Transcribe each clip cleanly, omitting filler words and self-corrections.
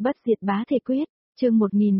Bất diệt bá thể quyết, chương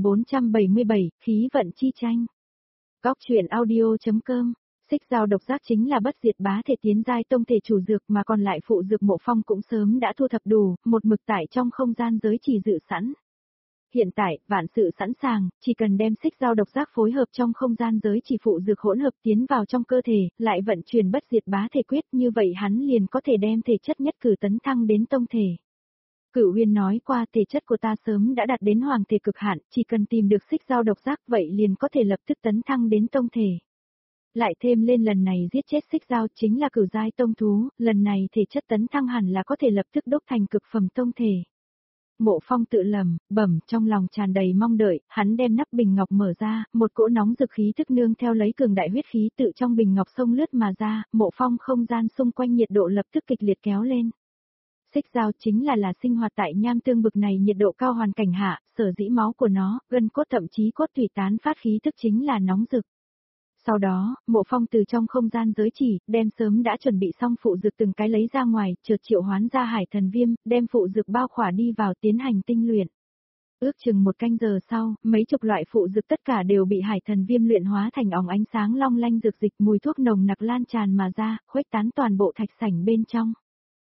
1477, khí vận chi tranh. Góc truyện audio.com. Xích dao độc giác chính là bất diệt bá thể tiến giai tông thể chủ dược, mà còn lại phụ dược Mộ Phong cũng sớm đã thu thập đủ, một mực tại trong không gian giới chỉ dự sẵn. Hiện tại, vạn sự sẵn sàng, chỉ cần đem xích dao độc giác phối hợp trong không gian giới chỉ phụ dược hỗn hợp tiến vào trong cơ thể, lại vận chuyển bất diệt bá thể quyết, như vậy hắn liền có thể đem thể chất nhất cử tấn thăng đến tông thể. Cửu Uyên nói qua, thể chất của ta sớm đã đạt đến hoàng thể cực hạn, chỉ cần tìm được xích dao độc giác vậy liền có thể lập tức tấn thăng đến tông thể. Lại thêm lên lần này giết chết xích dao chính là cửu giai tông thú, lần này thể chất tấn thăng hẳn là có thể lập tức đúc thành cực phẩm tông thể. Mộ Phong tự lầm, bẩm, trong lòng tràn đầy mong đợi, hắn đem nắp bình ngọc mở ra, một cỗ nóng rực khí thức nương theo lấy cường đại huyết khí tự trong bình ngọc xông lướt mà ra, Mộ Phong không gian xung quanh nhiệt độ lập tức kịch liệt kéo lên. Xích dao chính là sinh hoạt tại nham tương bực này nhiệt độ cao hoàn cảnh hạ, sở dĩ máu của nó, gân cốt thậm chí cốt tủy tán phát khí thức chính là nóng rực. Sau đó, Mộ Phong từ trong không gian giới chỉ, đem sớm đã chuẩn bị xong phụ dược từng cái lấy ra ngoài, chợt triệu hoán ra hải thần viêm, đem phụ dược bao khỏa đi vào tiến hành tinh luyện. Ước chừng một canh giờ sau, mấy chục loại phụ dược tất cả đều bị hải thần viêm luyện hóa thành óng ánh sáng long lanh dược dịch, mùi thuốc nồng nặc lan tràn mà ra, khuếch tán toàn bộ thạch sảnh bên trong.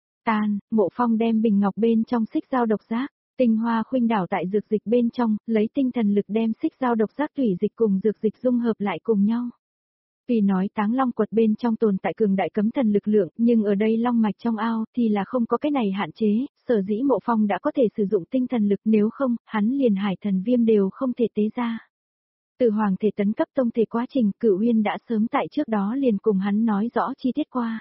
Mộ Phong đem bình ngọc bên trong xích dao độc giác, tinh hoa khuynh đảo tại dược dịch bên trong, lấy tinh thần lực đem xích dao độc giác thủy dịch cùng dược dịch dung hợp lại cùng nhau. Vì nói Táng Long quật bên trong tồn tại cường đại cấm thần lực lượng, nhưng ở đây long mạch trong ao thì là không có cái này hạn chế, sở dĩ Mộ Phong đã có thể sử dụng tinh thần lực, nếu không, hắn liền hải thần viêm đều không thể tế ra. Từ hoàng thể tấn cấp tông thể quá trình, Cửu Uyên đã sớm tại trước đó liền cùng hắn nói rõ chi tiết qua.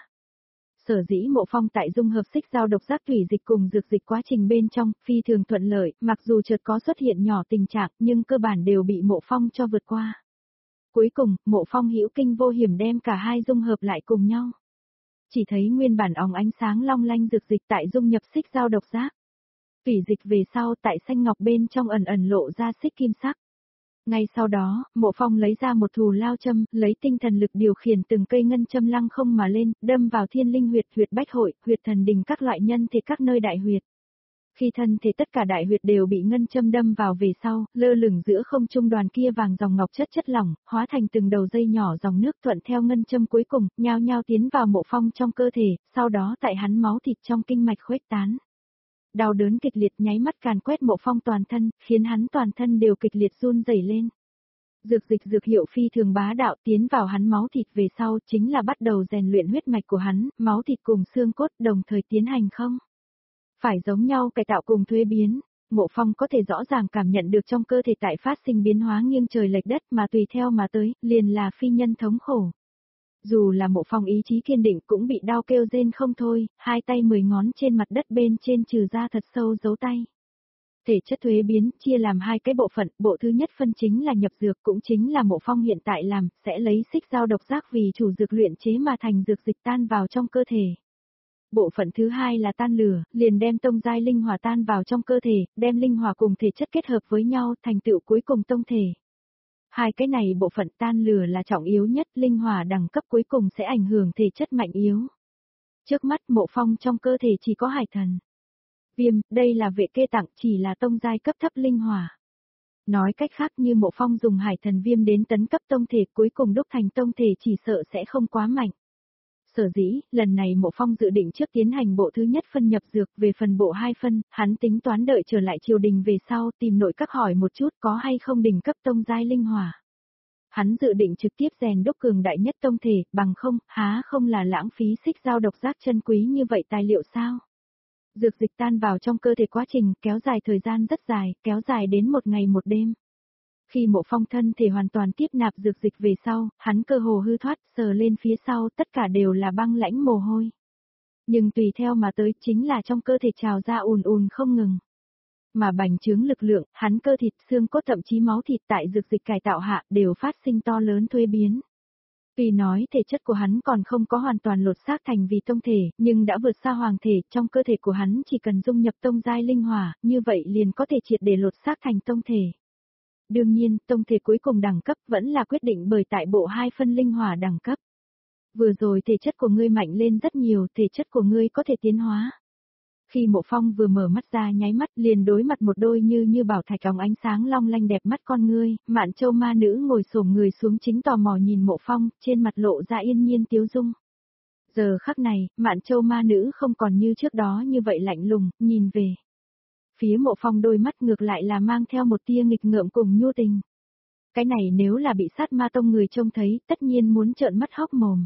Sở dĩ Mộ Phong tại dung hợp xích dao độc giác thủy dịch cùng dược dịch quá trình bên trong, phi thường thuận lợi, mặc dù chợt có xuất hiện nhỏ tình trạng, nhưng cơ bản đều bị Mộ Phong cho vượt qua. Cuối cùng, Mộ Phong hữu kinh vô hiểm đem cả hai dung hợp lại cùng nhau. Chỉ thấy nguyên bản óng ánh sáng long lanh dược dịch tại dung nhập xích dao độc giác. Thủy dịch về sau tại xanh ngọc bên trong ẩn ẩn lộ ra xích kim sắc. Ngay sau đó, Mộ Phong lấy ra một thù lao châm, lấy tinh thần lực điều khiển từng cây ngân châm lăng không mà lên, đâm vào thiên linh huyệt, huyệt bách hội, huyệt thần đình các loại nhân thể các nơi đại huyệt. Khi thân thể tất cả đại huyệt đều bị ngân châm đâm vào về sau, lơ lửng giữa không trung đoàn kia vàng dòng ngọc chất lỏng, hóa thành từng đầu dây nhỏ dòng nước thuận theo ngân châm cuối cùng, nhao nhao tiến vào Mộ Phong trong cơ thể, sau đó tại hắn máu thịt trong kinh mạch khuếch tán. Đau đớn kịch liệt nháy mắt càn quét Mộ Phong toàn thân, khiến hắn toàn thân đều kịch liệt run rẩy lên. Dược hiệu phi thường bá đạo tiến vào hắn máu thịt về sau chính là bắt đầu rèn luyện huyết mạch của hắn, máu thịt cùng xương cốt đồng thời tiến hành không? Phải giống nhau cải tạo cùng thuế biến. Mộ Phong có thể rõ ràng cảm nhận được trong cơ thể tại phát sinh biến hóa nghiêng trời lệch đất mà tùy theo mà tới, liền là phi nhân thống khổ. Dù là Mộ Phong ý chí kiên định cũng bị đau kêu rên không thôi, hai tay 10 ngón trên mặt đất bên trên trừ ra thật sâu dấu tay. Thể chất thuế biến chia làm hai cái bộ phận, bộ thứ nhất phân chính là nhập dược, cũng chính là Mộ Phong hiện tại làm, sẽ lấy xích dao độc giác vì chủ dược luyện chế mà thành dược dịch tan vào trong cơ thể. Bộ phận thứ hai là tan lửa, liền đem tông giai linh hỏa tan vào trong cơ thể, đem linh hỏa cùng thể chất kết hợp với nhau thành tựu cuối cùng tông thể. Hai cái này bộ phận tan lửa là trọng yếu nhất, linh hỏa đẳng cấp cuối cùng sẽ ảnh hưởng thể chất mạnh yếu. Trước mắt Mộ Phong trong cơ thể chỉ có hải thần viêm, đây là vệ kê tặng, chỉ là tông giai cấp thấp linh hỏa. Nói cách khác, như Mộ Phong dùng hải thần viêm đến tấn cấp tông thể cuối cùng đúc thành tông thể chỉ sợ sẽ không quá mạnh. Sở dĩ, lần này Mộ Phong dự định trước tiến hành bộ thứ nhất phân nhập dược, về phần bộ 2 phân, hắn tính toán đợi trở lại triều đình về sau tìm nội các hỏi một chút có hay không đỉnh cấp tông giai linh hỏa. Hắn dự định trực tiếp rèn đúc cường đại nhất tông thể, bằng không, há không là lãng phí xích dao độc giác chân quý như vậy tài liệu sao? Dược dịch tan vào trong cơ thể quá trình kéo dài thời gian rất dài, kéo dài đến một ngày một đêm. Khi Mộ Phong thân thể hoàn toàn tiếp nạp dược dịch về sau, hắn cơ hồ hư thoát, sờ lên phía sau tất cả đều là băng lãnh mồ hôi. Nhưng tùy theo mà tới chính là trong cơ thể trào ra ùn ùn không ngừng. Mà bành trướng lực lượng, hắn cơ thịt, xương cốt thậm chí máu thịt tại dược dịch cải tạo hạ đều phát sinh to lớn thuế biến. Tuy nói thể chất của hắn còn không có hoàn toàn lột xác thành vì tông thể, nhưng đã vượt xa hoàng thể, trong cơ thể của hắn chỉ cần dung nhập tông giai linh hỏa, như vậy liền có thể triệt để lột xác thành tông thể. Đương nhiên, tông thể cuối cùng đẳng cấp vẫn là quyết định bởi tại bộ 2 phân linh hỏa đẳng cấp. Vừa rồi thể chất của ngươi mạnh lên rất nhiều, thể chất của ngươi có thể tiến hóa. Khi Mộ Phong vừa mở mắt ra nháy mắt liền đối mặt một đôi như bảo thạch óng ánh sáng long lanh đẹp mắt con ngươi, Mạn Châu ma nữ ngồi xổm người xuống chính tò mò nhìn Mộ Phong, trên mặt lộ ra yên nhiên tiếu dung. Giờ khắc này, Mạn Châu ma nữ không còn như trước đó như vậy lạnh lùng, nhìn về. Phía Mộ Phong đôi mắt ngược lại là mang theo một tia nghịch ngợm cùng nhu tình. Cái này nếu là bị sát ma tông người trông thấy, tất nhiên muốn trợn mắt hốc mồm.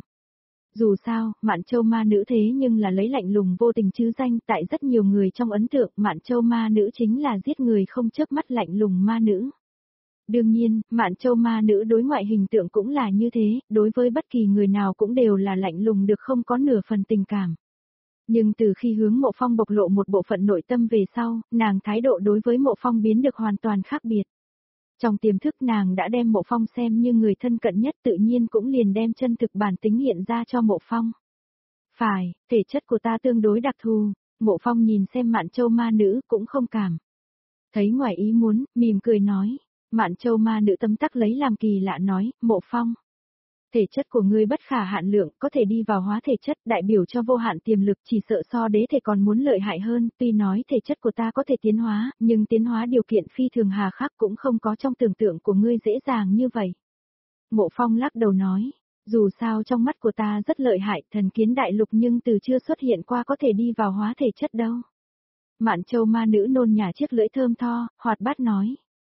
Dù sao, Mạn Châu ma nữ thế nhưng là lấy lạnh lùng vô tình chứ danh, tại rất nhiều người trong ấn tượng Mạn Châu ma nữ chính là giết người không chớp mắt lạnh lùng ma nữ. Đương nhiên, Mạn Châu ma nữ đối ngoại hình tượng cũng là như thế, đối với bất kỳ người nào cũng đều là lạnh lùng được không có nửa phần tình cảm. Nhưng từ khi hướng Mộ Phong bộc lộ một bộ phận nội tâm về sau, nàng thái độ đối với Mộ Phong biến được hoàn toàn khác biệt. Trong tiềm thức nàng đã đem Mộ Phong xem như người thân cận nhất, tự nhiên cũng liền đem chân thực bản tính hiện ra cho Mộ Phong. Phải, thể chất của ta tương đối đặc thù, Mộ Phong nhìn xem Mạn Châu ma nữ cũng không cảm. Thấy ngoài ý muốn, mỉm cười nói. Mạn Châu ma nữ tâm tắc lấy làm kỳ lạ nói, Mộ Phong. Thể chất của ngươi bất khả hạn lượng, có thể đi vào hóa thể chất, đại biểu cho vô hạn tiềm lực, chỉ sợ so đế thể còn muốn lợi hại hơn, tuy nói thể chất của ta có thể tiến hóa, nhưng tiến hóa điều kiện phi thường hà khắc cũng không có trong tưởng tượng của ngươi dễ dàng như vậy. Mộ Phong lắc đầu nói, dù sao trong mắt của ta rất lợi hại, thần kiến đại lục nhưng từ chưa xuất hiện qua có thể đi vào hóa thể chất đâu. Mạn Châu ma nữ nôn nhả chiếc lưỡi thơm tho, hoạt bát nói.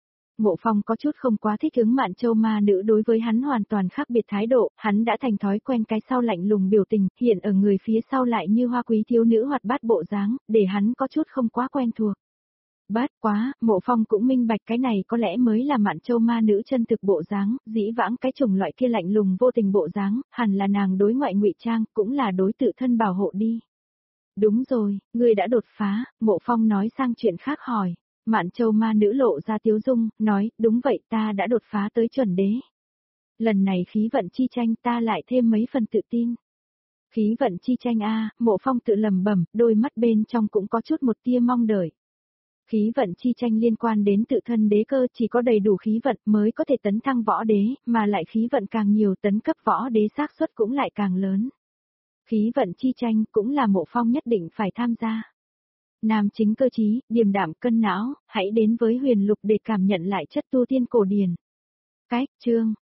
Mộ Phong có chút không quá thích ứng Mạn Châu ma nữ đối với hắn hoàn toàn khác biệt thái độ, hắn đã thành thói quen cái sau lạnh lùng biểu tình, hiện ở người phía sau lại như hoa quý thiếu nữ hoạt bát bộ dáng, để hắn có chút không quá quen thuộc. Bát quá, Mộ Phong cũng minh bạch cái này có lẽ mới là Mạn Châu ma nữ chân thực bộ dáng, dĩ vãng cái chủng loại kia lạnh lùng vô tình bộ dáng, hẳn là nàng đối ngoại ngụy trang, cũng là đối tự thân bảo hộ đi. Đúng rồi, ngươi đã đột phá, Mộ Phong nói sang chuyện khác hỏi. Mạn Châu ma nữ lộ ra tiếu dung, nói, đúng vậy ta đã đột phá tới chuẩn đế. Lần này khí vận chi tranh ta lại thêm mấy phần tự tin. Khí vận chi tranh a, Mộ Phong tự lầm bẩm, đôi mắt bên trong cũng có chút một tia mong đợi. Khí vận chi tranh liên quan đến tự thân đế cơ, chỉ có đầy đủ khí vận mới có thể tấn thăng võ đế, mà lại khí vận càng nhiều tấn cấp võ đế xác suất cũng lại càng lớn. Khí vận chi tranh cũng là Mộ Phong nhất định phải tham gia. Nam chính cơ trí, điềm đạm cân não, hãy đến với Huyền Lục để cảm nhận lại chất tu tiên cổ điển. Cách chương